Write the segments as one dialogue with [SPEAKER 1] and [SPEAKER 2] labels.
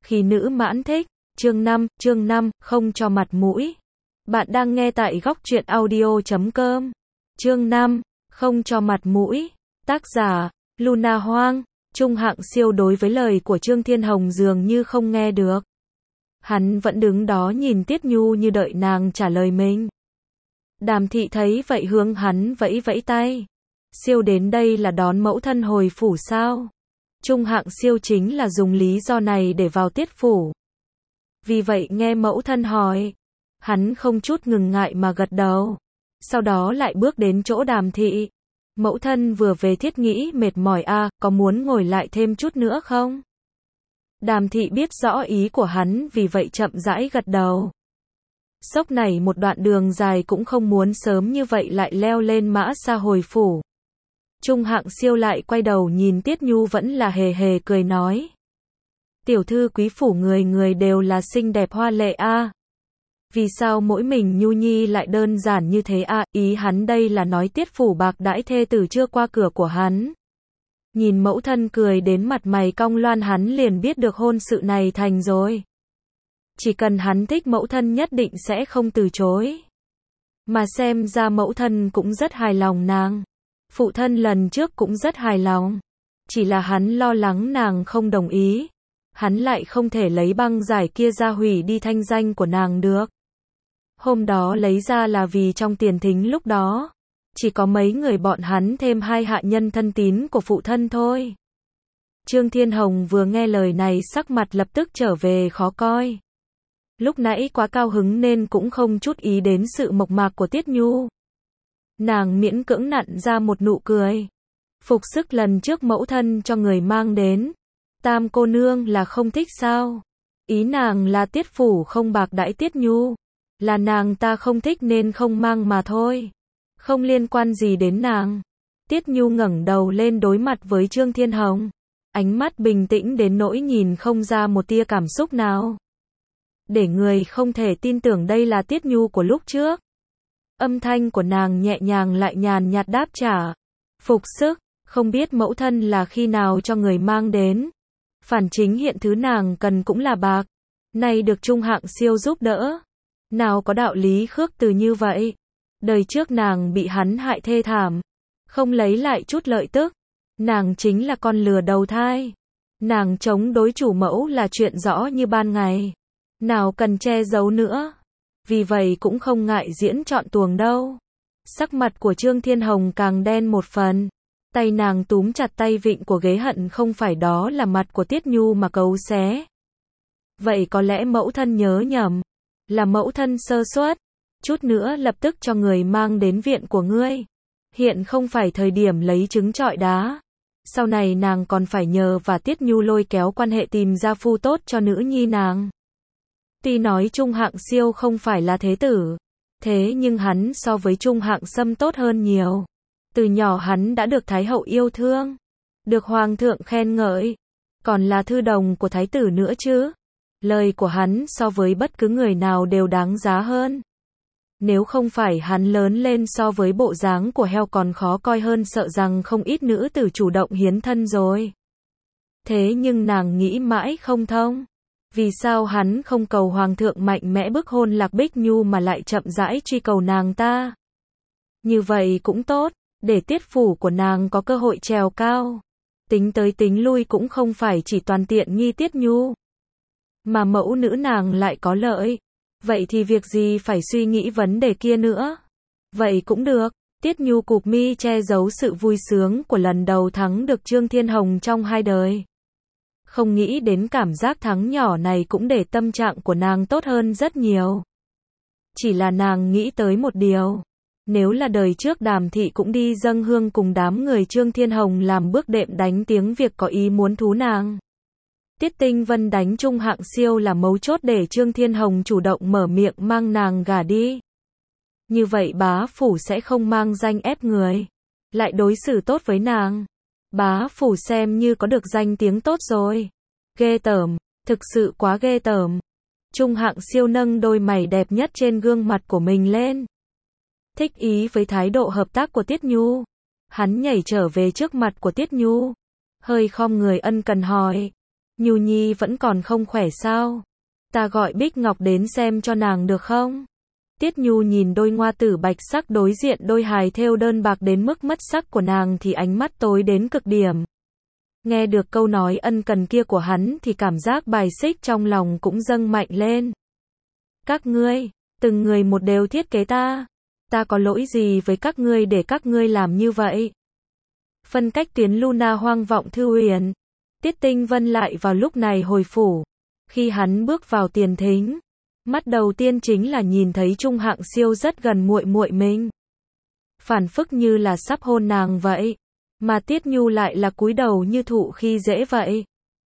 [SPEAKER 1] Khi nữ mãn thích. Chương 5, không cho mặt mũi. Bạn đang nghe tại góc truyện audio.com. Chương 5, không cho mặt mũi. Tác giả, Luna Hoang. Trung Hạng Siêu đối với lời của Trương Thiên Hồng dường như không nghe được. Hắn vẫn đứng đó nhìn Tiết Nhu như đợi nàng trả lời mình. Đàm thị thấy vậy hướng hắn vẫy vẫy tay. Siêu đến đây là đón mẫu thân hồi phủ sao? Trung Hạng Siêu chính là dùng lý do này để vào Tiết phủ. Vì vậy nghe mẫu thân hỏi, hắn không chút ngừng ngại mà gật đầu. Sau đó lại bước đến chỗ Đàm thị. Mẫu thân vừa về thiết nghĩ mệt mỏi có muốn ngồi lại thêm chút nữa không? Đàm thị biết rõ ý của hắn vì vậy chậm rãi gật đầu. Xốc này một đoạn đường dài cũng không muốn sớm như vậy lại leo lên mã xa hồi phủ. Trung Hạng Siêu lại quay đầu nhìn Tiết Nhu vẫn là hề hề cười nói. Tiểu thư quý phủ người người đều là xinh đẹp hoa lệ Vì sao mỗi mình Nhu Nhi lại đơn giản như thế Ý hắn đây là nói Tiết phủ bạc đãi thê tử chưa qua cửa của hắn. Nhìn mẫu thân cười đến mặt mày cong loan hắn liền biết được hôn sự này thành rồi. Chỉ cần hắn thích mẫu thân nhất định sẽ không từ chối. Mà xem ra mẫu thân cũng rất hài lòng nàng. Phụ thân lần trước cũng rất hài lòng. Chỉ là hắn lo lắng nàng không đồng ý. Hắn lại không thể lấy băng giải kia ra hủy đi thanh danh của nàng được. Hôm đó lấy ra là vì trong tiền thính lúc đó. Chỉ có mấy người bọn hắn thêm 2 hạ nhân thân tín của phụ thân thôi. Trương Thiên Hồng vừa nghe lời này sắc mặt lập tức trở về khó coi. Lúc nãy quá cao hứng nên cũng không chút ý đến sự mộc mạc của Tiết Nhu. Nàng miễn cưỡng nặn ra một nụ cười. Phục sức lần trước mẫu thân cho người mang đến. Tam cô nương là không thích sao? Ý nàng là Tiết phủ không bạc đãi Tiết Nhu. Là nàng ta không thích nên không mang mà thôi. Không liên quan gì đến nàng. Tiết Nhu ngẩng đầu lên đối mặt với Trương Thiên Hồng. Ánh mắt bình tĩnh đến nỗi nhìn không ra một tia cảm xúc nào. Để người không thể tin tưởng đây là Tiết Nhu của lúc trước. Âm thanh của nàng nhẹ nhàng lại nhàn nhạt đáp trả. Phục sức, không biết mẫu thân là khi nào cho người mang đến. Phản chính hiện thứ nàng cần cũng là bạc. Nay được Trung Hạng Siêu giúp đỡ. Nào có đạo lý khước từ như vậy. Đời trước nàng bị hắn hại thê thảm. Không lấy lại chút lợi tức. Nàng chính là con lừa đầu thai. Nàng chống đối chủ mẫu là chuyện rõ như ban ngày. Nào cần che giấu nữa. Vì vậy cũng không ngại diễn trọn tuồng đâu. Sắc mặt của Trương Thiên Hồng càng đen một phần. Tay nàng túm chặt tay vịn của ghế hận không phải đó là mặt của Tiết Nhu mà cấu xé. Vậy có lẽ mẫu thân nhớ nhầm. Là mẫu thân sơ suất. Chút nữa lập tức cho người mang đến viện của ngươi. Hiện không phải thời điểm lấy trứng trọi đá. Sau này nàng còn phải nhờ và Tiết Nhu lôi kéo quan hệ tìm gia phu tốt cho nữ nhi nàng. Tuy nói Trung Hạng Siêu không phải là thế tử. Thế nhưng hắn so với Trung Hạng Sâm tốt hơn nhiều. Từ nhỏ hắn đã được Thái hậu yêu thương. Được Hoàng thượng khen ngợi. Còn là thư đồng của Thái tử nữa chứ. Lời của hắn so với bất cứ người nào đều đáng giá hơn. Nếu không phải hắn lớn lên so với bộ dáng của heo còn khó coi hơn sợ rằng không ít nữ tử chủ động hiến thân rồi. Thế nhưng nàng nghĩ mãi không thông. Vì sao hắn không cầu Hoàng thượng mạnh mẽ bức hôn Lạc Bích Nhu mà lại chậm rãi truy cầu nàng ta? Như vậy cũng tốt, để Tiết phủ của nàng có cơ hội trèo cao. Tính tới tính lui cũng không phải chỉ toàn tiện nghi Tiết Nhu. Mà mẫu nữ nàng lại có lợi. Vậy thì việc gì phải suy nghĩ vấn đề kia nữa. Vậy cũng được. Tiết Nhu cụp mi che giấu sự vui sướng của lần đầu thắng được Trương Thiên Hồng trong 2 đời. Không nghĩ đến cảm giác thắng nhỏ này cũng để tâm trạng của nàng tốt hơn rất nhiều. Chỉ là nàng nghĩ tới một điều. Nếu là đời trước Đàm thị cũng đi dâng hương cùng đám người Trương Thiên Hồng làm bước đệm đánh tiếng việc có ý muốn thú nàng. Tiết Tinh Vân đánh Trung Hạng Siêu là mấu chốt để Trương Thiên Hồng chủ động mở miệng mang nàng gả đi. Như vậy bá phủ sẽ không mang danh ép người. Lại đối xử tốt với nàng. Bá phủ xem như có được danh tiếng tốt rồi. Ghê tởm, thực sự quá ghê tởm. Trung Hạng Siêu nâng đôi mày đẹp nhất trên gương mặt của mình lên. Thích ý với thái độ hợp tác của Tiết Nhu. Hắn nhảy trở về trước mặt của Tiết Nhu. Hơi khom người ân cần hỏi. Nhu Nhi vẫn còn không khỏe sao? Ta gọi Bích Ngọc đến xem cho nàng được không? Tiết Nhu nhìn đôi ngoa tử bạch sắc đối diện đôi hài thêu đơn bạc đến mức mất sắc của nàng thì ánh mắt tối đến cực điểm. Nghe được câu nói ân cần kia của hắn thì cảm giác bài xích trong lòng cũng dâng mạnh lên. Các ngươi, từng người một đều thiết kế ta. Ta có lỗi gì với các ngươi để các ngươi làm như vậy? Phân cách tuyến Luna hoang vọng thư huyền. Tiết Tinh Vân lại vào lúc này hồi phủ. Khi hắn bước vào tiền thính, mắt đầu tiên chính là nhìn thấy Trung Hạng Siêu rất gần muội muội mình. Phản phức như là sắp hôn nàng vậy, mà Tiết Nhu lại là cúi đầu như thụ khi dễ vậy.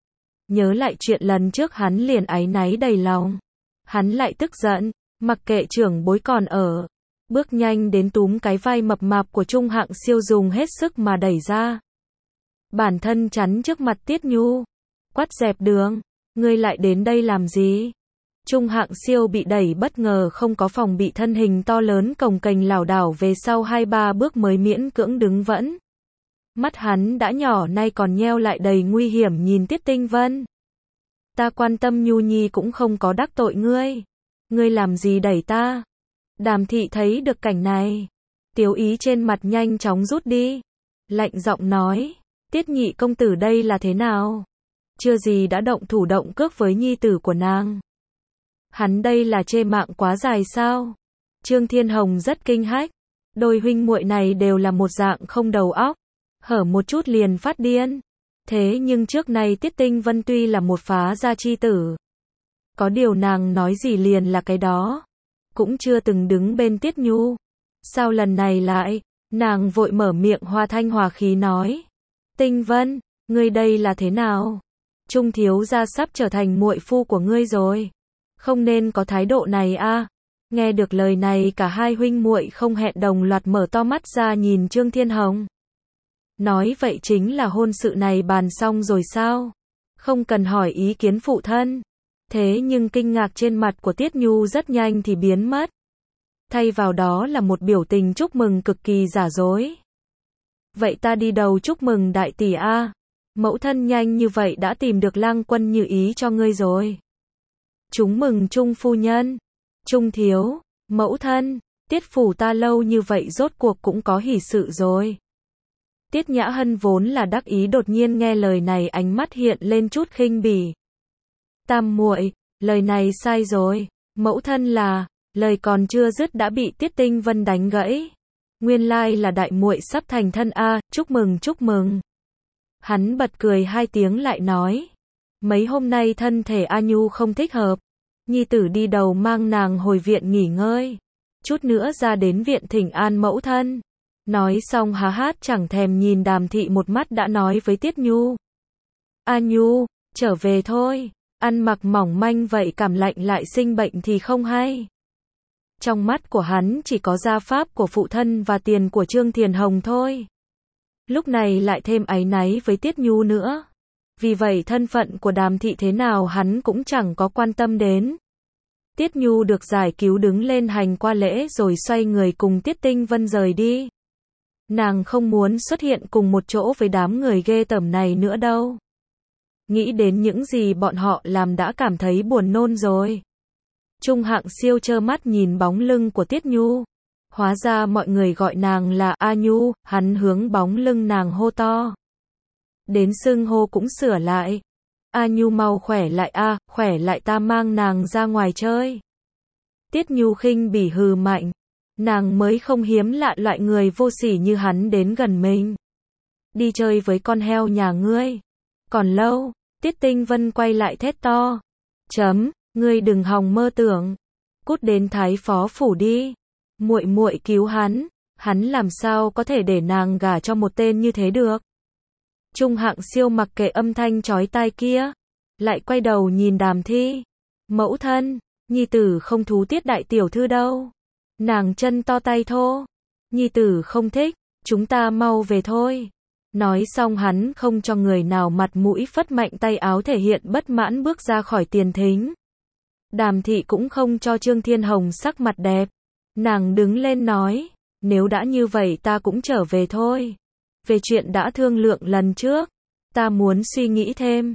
[SPEAKER 1] Nhớ lại chuyện lần trước hắn liền áy náy đầy lòng. Hắn lại tức giận, mặc kệ trưởng bối còn ở. Bước nhanh đến túm cái vai mập mạp của Trung Hạng Siêu dùng hết sức mà đẩy ra. Bản thân chắn trước mặt Tiết Nhu. Quát dẹp đường, ngươi lại đến đây làm gì? Trung Hạng Siêu bị đẩy bất ngờ không có phòng bị thân hình to lớn cồng kềnh lảo đảo về sau 2-3 bước mới miễn cưỡng đứng vững. Mắt hắn đã nhỏ nay còn nheo lại đầy nguy hiểm nhìn Tiết Tinh Vân. Ta quan tâm Nhu Nhi cũng không có đắc tội ngươi. Ngươi làm gì đẩy ta? Đàm thị thấy được cảnh này. Tiếu ý trên mặt nhanh chóng rút đi. Lạnh giọng nói. Tiết nhị công tử đây là thế nào? Chưa gì đã động thủ động cước với nhi tử của nàng. Hắn đây là chê mạng quá dài sao? Trương Thiên Hồng rất kinh hách. Đôi huynh muội này đều là một dạng không đầu óc. Hở một chút liền phát điên. Thế nhưng trước nay Tiết Tinh Vân tuy là một phá gia chi tử. Có điều nàng nói gì liền là cái đó. Cũng chưa từng đứng bên Tiết Nhu. Sao lần này lại? Nàng vội mở miệng hòa thanh hòa khí nói. Tinh Vân, ngươi đây là thế nào? Trung thiếu gia sắp trở thành muội phu của ngươi rồi. Không nên có thái độ này a. Nghe được lời này cả hai huynh muội không hẹn đồng loạt mở to mắt ra nhìn Trương Thiên Hồng. Nói vậy chính là hôn sự này bàn xong rồi sao? Không cần hỏi ý kiến phụ thân. Thế nhưng kinh ngạc trên mặt của Tiết Nhu rất nhanh thì biến mất. Thay vào đó là một biểu tình chúc mừng cực kỳ giả dối. Vậy ta đi đầu chúc mừng đại tỷ a. Mẫu thân nhanh như vậy đã tìm được lang quân như ý cho ngươi rồi. Chúng mừng Trung phu nhân. Trung thiếu, mẫu thân, Tiết phủ ta lâu như vậy rốt cuộc cũng có hỷ sự rồi. Tiết Nhã Hân vốn là đắc ý đột nhiên nghe lời này ánh mắt hiện lên chút khinh bỉ. Tam muội, lời này sai rồi, mẫu thân là, lời còn chưa dứt đã bị Tiết Tinh Vân đánh gãy. Nguyên lai là đại muội sắp thành thân a, chúc mừng chúc mừng. Hắn bật cười hai tiếng lại nói. Mấy hôm nay thân thể A Nhu không thích hợp. Nhi tử đi đầu mang nàng hồi viện nghỉ ngơi. Chút nữa ra đến viện thỉnh an mẫu thân. Nói xong há hát chẳng thèm nhìn Đàm thị một mắt đã nói với Tiết Nhu. A Nhu, trở về thôi. Ăn mặc mỏng manh vậy cảm lạnh lại sinh bệnh thì không hay. Trong mắt của hắn chỉ có gia pháp của phụ thân và tiền của Trương Thiền Hồng thôi. Lúc này lại thêm áy náy với Tiết Nhu nữa. Vì vậy thân phận của Đàm thị thế nào hắn cũng chẳng có quan tâm đến. Tiết Nhu được giải cứu đứng lên hành qua lễ rồi xoay người cùng Tiết Tinh Vân rời đi. Nàng không muốn xuất hiện cùng một chỗ với đám người ghê tởm này nữa đâu. Nghĩ đến những gì bọn họ làm đã cảm thấy buồn nôn rồi. Trung Hạng Siêu trơ mắt nhìn bóng lưng của Tiết Nhu. Hóa ra mọi người gọi nàng là A Nhu, hắn hướng bóng lưng nàng hô to. Đến xưng hô cũng sửa lại. A Nhu mau khỏe lại a, khỏe lại ta mang nàng ra ngoài chơi. Tiết Nhu khinh bỉ hừ mạnh. Nàng mới không hiếm lạ loại người vô sỉ như hắn đến gần mình. Đi chơi với con heo nhà ngươi. Còn lâu, Tiết Tinh Vân quay lại thét to. Ngươi đừng hòng mơ tưởng. Cút đến Thái Phó phủ đi. Muội muội cứu hắn làm sao có thể để nàng gả cho một tên như thế được. Trung Hạng Siêu mặc kệ âm thanh chói tai kia, lại quay đầu nhìn Đàm Thi. Mẫu thân, nhi tử không thú Tiết đại tiểu thư đâu. Nàng chân to tay thô. Nhi tử không thích, chúng ta mau về thôi. Nói xong hắn không cho người nào mặt mũi phất mạnh tay áo thể hiện bất mãn bước ra khỏi tiền thính. Đàm thị cũng không cho Trương Thiên Hồng sắc mặt đẹp. Nàng đứng lên nói, nếu đã như vậy ta cũng trở về thôi. Về chuyện đã thương lượng lần trước, ta muốn suy nghĩ thêm.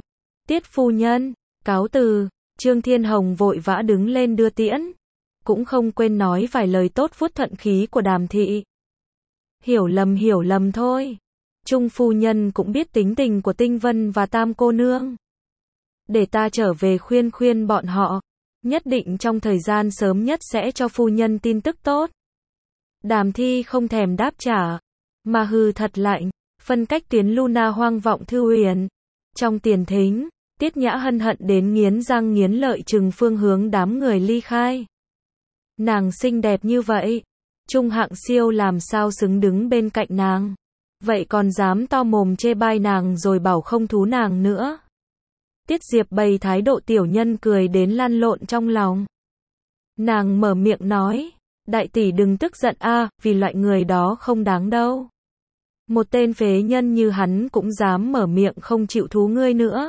[SPEAKER 1] Tiết phu nhân, cáo từ. Trương Thiên Hồng vội vã đứng lên đưa tiễn, cũng không quên nói vài lời tốt vuốt thuận khí của Đàm thị. Hiểu lầm thôi. Trung phu nhân cũng biết tính tình của Tinh Vân và Tam cô nương. Để ta trở về khuyên khuyên bọn họ, nhất định trong thời gian sớm nhất sẽ cho phu nhân tin tức tốt. Đàm Thi không thèm đáp trả, mà hừ thật lạnh, phân cách tuyến Luna hoang vọng thư huyền. Trong tiền thính, Tiết Nhã Hân hận đến nghiến răng nghiến lợi trừng phương hướng đám người ly khai. Nàng xinh đẹp như vậy, Trung Hạng Siêu làm sao xứng đứng bên cạnh nàng. Vậy còn dám to mồm chê bai nàng rồi bảo không thú nàng nữa. Tiết Diệp bày thái độ tiểu nhân cười đến lăn lộn trong lòng. Nàng mở miệng nói, đại tỷ đừng tức giận a, vì loại người đó không đáng đâu. Một tên phế nhân như hắn cũng dám mở miệng không chịu thú ngươi nữa.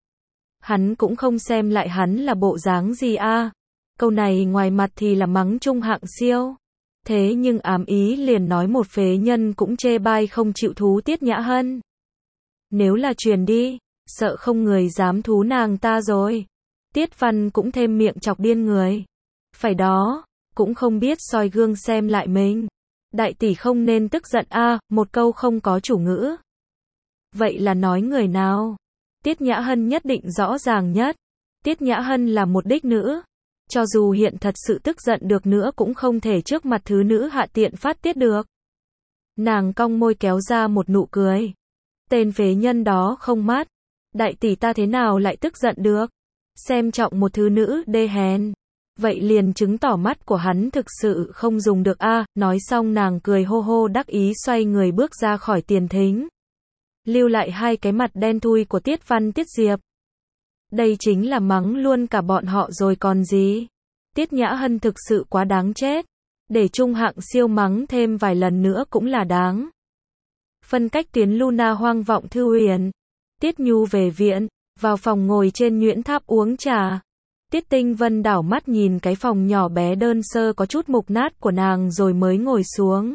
[SPEAKER 1] Hắn cũng không xem lại hắn là bộ dáng gì a. Câu này ngoài mặt thì là mắng Trung Hạng Siêu. Thế nhưng ám ý liền nói một phế nhân cũng chê bai không chịu thú Tiết Nhã Hân. Nếu là truyền đi, sợ không người dám thú nàng ta rồi. Tiết Văn cũng thêm miệng chọc điên người. Phải đó, cũng không biết soi gương xem lại mình. Đại tỷ không nên tức giận a, một câu không có chủ ngữ. Vậy là nói người nào? Tiết Nhã Hân nhất định rõ ràng nhất. Tiết Nhã Hân là một đích nữ. Cho dù hiện thật sự tức giận được nữa cũng không thể trước mặt thứ nữ hạ tiện phát tiết được. Nàng cong môi kéo ra một nụ cười. Tên phế nhân đó không mát. Đại tỷ ta thế nào lại tức giận được? Xem trọng một thứ nữ đê hèn. Vậy liền chứng tỏ mắt của hắn thực sự không dùng được a. Nói xong nàng cười hô hô đắc ý xoay người bước ra khỏi tiền thính. Lưu lại hai cái mặt đen thui của Tiết Văn Tiết Diệp. Đây chính là mắng luôn cả bọn họ rồi còn gì. Tiết Nhã Hân thực sự quá đáng chết. Để Trung Hạng Siêu mắng thêm vài lần nữa cũng là đáng. Phân cách tuyến Luna hoang vọng thư huyền. Tiết Nhu về viện, vào phòng ngồi trên nhuyễn tháp uống trà. Tiết Tinh Vân đảo mắt nhìn cái phòng nhỏ bé đơn sơ có chút mục nát của nàng rồi mới ngồi xuống.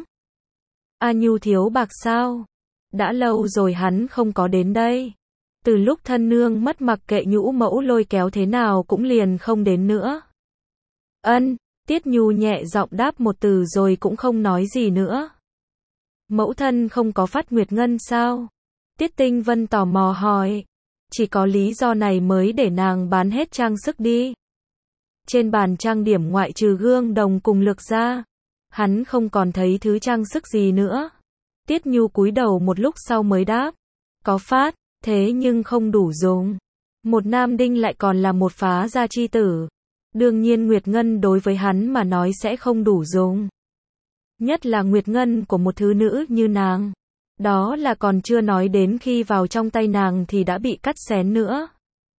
[SPEAKER 1] A Nhu thiếu bạc sao? Đã lâu rồi hắn không có đến đây. Từ lúc thân nương mất mặc kệ nhũ mẫu lôi kéo thế nào cũng liền không đến nữa. Ân, Tiết Nhu nhẹ giọng đáp một từ rồi cũng không nói gì nữa. Mẫu thân không có phát nguyệt ngân sao? Tiết Tinh Vân tò mò hỏi. Chỉ có lý do này mới để nàng bán hết trang sức đi. Trên bàn trang điểm ngoại trừ gương đồng cùng lược ra, hắn không còn thấy thứ trang sức gì nữa. Tiết Nhu cúi đầu một lúc sau mới đáp. Có phát, thế nhưng không đủ dùng. Một nam đinh lại còn là một phá gia chi tử. Đương nhiên Nguyệt Ngân đối với hắn mà nói sẽ không đủ dùng. Nhất là Nguyệt Ngân của một thứ nữ như nàng. Đó là còn chưa nói đến khi vào trong tay nàng thì đã bị cắt xén nữa.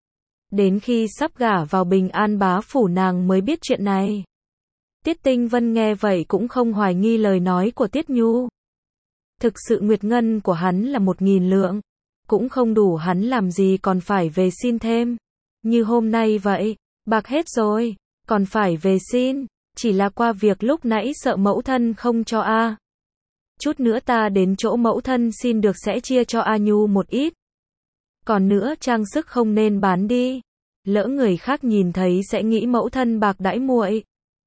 [SPEAKER 1] Đến khi sắp gả vào Bình An bá phủ nàng mới biết chuyện này. Tiết Tinh Vân nghe vậy cũng không hoài nghi lời nói của Tiết Nhu. Thực sự Nguyệt Ngân của hắn là 1000 lượng. Cũng không đủ hắn làm gì còn phải về xin thêm. Như hôm nay vậy, bạc hết rồi, còn phải về xin. Chỉ là qua việc lúc nãy sợ mẫu thân không cho a. Chút nữa ta đến chỗ mẫu thân xin được sẽ chia cho A Nhu một ít. Còn nữa trang sức không nên bán đi. Lỡ người khác nhìn thấy sẽ nghĩ mẫu thân bạc đãi muội.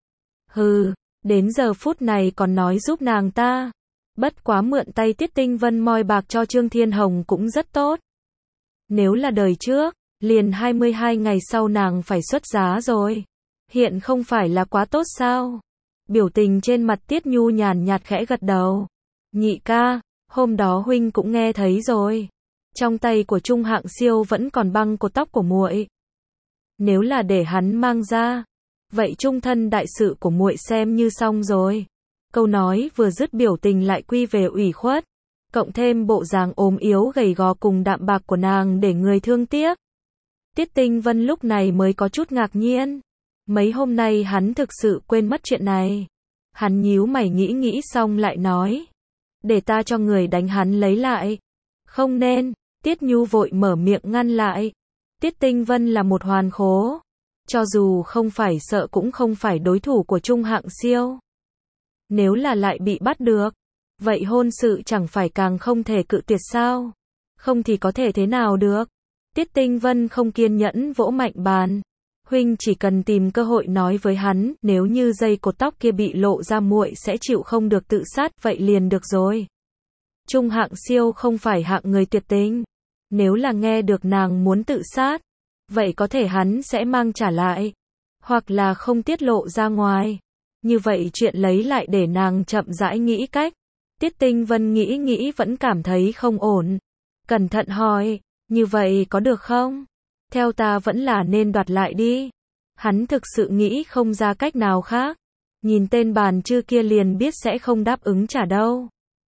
[SPEAKER 1] Hừ, đến giờ phút này còn nói giúp nàng ta. Bất quá mượn tay Tiết Tinh Vân moi bạc cho Trương Thiên Hồng cũng rất tốt. Nếu là đời trước, liền 22 ngày sau nàng phải xuất giá rồi. Hiện không phải là quá tốt sao? Biểu tình trên mặt Tiết Nhu nhàn nhạt khẽ gật đầu. Nhị ca, hôm đó huynh cũng nghe thấy rồi. Trong tay của Trung Hạng Siêu vẫn còn băng cột tóc của muội. Nếu là để hắn mang ra, vậy trung thân đại sự của muội xem như xong rồi. Câu nói vừa dứt biểu tình lại quy về ủy khuất, cộng thêm bộ dáng ốm yếu gầy gò cùng đạm bạc của nàng để người thương tiếc. Tiết Tinh Vân lúc này mới có chút ngạc nhiên. Mấy hôm nay hắn thực sự quên mất chuyện này. Hắn nhíu mày nghĩ xong lại nói. Để ta cho người đánh hắn lấy lại. Không nên, Tiết Nhu vội mở miệng ngăn lại. Tiết Tinh Vân là một hoàn khố. Cho dù không phải sợ cũng không phải đối thủ của Trung Hạng Siêu. Nếu là lại bị bắt được, vậy hôn sự chẳng phải càng không thể cự tuyệt sao? Không thì có thể thế nào được? Tiết Tinh Vân không kiên nhẫn vỗ mạnh bàn. Huynh chỉ cần tìm cơ hội nói với hắn, nếu như dây cột tóc kia bị lộ ra muội sẽ chịu không được tự sát, vậy liền được rồi. Trung Hạng Siêu không phải hạng người tuyệt tình. Nếu là nghe được nàng muốn tự sát, vậy có thể hắn sẽ mang trả lại, hoặc là không tiết lộ ra ngoài. Như vậy chuyện lấy lại để nàng chậm rãi nghĩ cách. Tiết Tinh Vân nghĩ nghĩ vẫn cảm thấy không ổn. Cẩn thận hỏi, như vậy có được không? Theo ta vẫn là nên đoạt lại đi. Hắn thực sự nghĩ không ra cách nào khác. Nhìn tên bàn chư kia liền biết sẽ không đáp ứng trả đâu.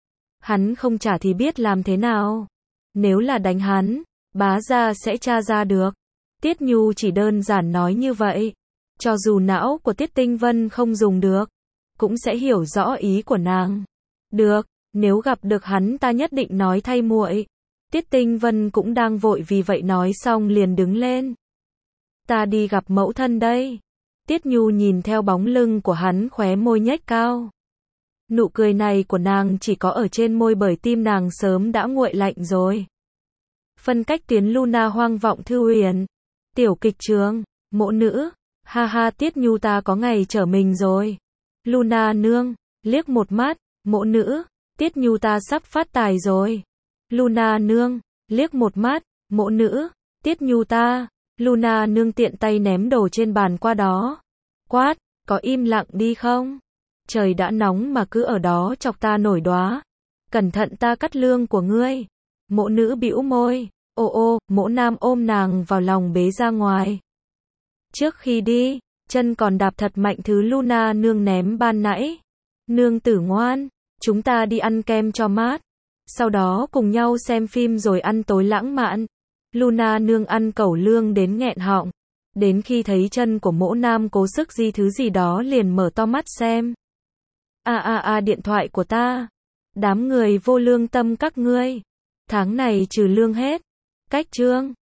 [SPEAKER 1] Hắn không trả thì biết làm thế nào. Nếu là đánh hắn, bá gia sẽ tra ra được. Tiết Nhu chỉ đơn giản nói như vậy. Cho dù não của Tiết Tinh Vân không dùng được, cũng sẽ hiểu rõ ý của nàng. Được, nếu gặp được hắn ta nhất định nói thay muội. Tiết Tinh Vân cũng đang vội vì vậy nói xong liền đứng lên. Ta đi gặp mẫu thân đây. Tiết Nhu nhìn theo bóng lưng của hắn khóe môi nhếch cao. Nụ cười này của nàng chỉ có ở trên môi bởi tim nàng sớm đã nguội lạnh rồi. Phân cách tuyến Luna hoang vọng thư huyền. Tiểu kịch trường, mộ nữ. Ha ha Tiết Nhu ta có ngày trở mình rồi. Luna nương, liếc một mắt, mộ nữ. Tiết Nhu ta sắp phát tài rồi. Luna nương, liếc một mắt, mộ nữ. Tiết Nhu ta. Luna nương tiện tay ném đồ trên bàn qua đó. Quát, có im lặng đi không? Trời đã nóng mà cứ ở đó chọc ta nổi đóa. Cẩn thận ta cắt lương của ngươi. Mộ nữ bĩu môi. Ô ô, mộ nam ôm nàng vào lòng bế ra ngoài. Trước khi đi, chân còn đạp thật mạnh thứ Luna nương ném ban nãy. Nương tử ngoan, chúng ta đi ăn kem cho mát. Sau đó cùng nhau xem phim rồi ăn tối lãng mạn. Luna nương ăn cẩu lương đến nghẹn họng. Đến khi thấy chân của mỗ nam cố sức di thứ gì đó liền mở to mắt xem. Điện thoại của ta. Đám người vô lương tâm các ngươi. Tháng này trừ lương hết. Cách chương.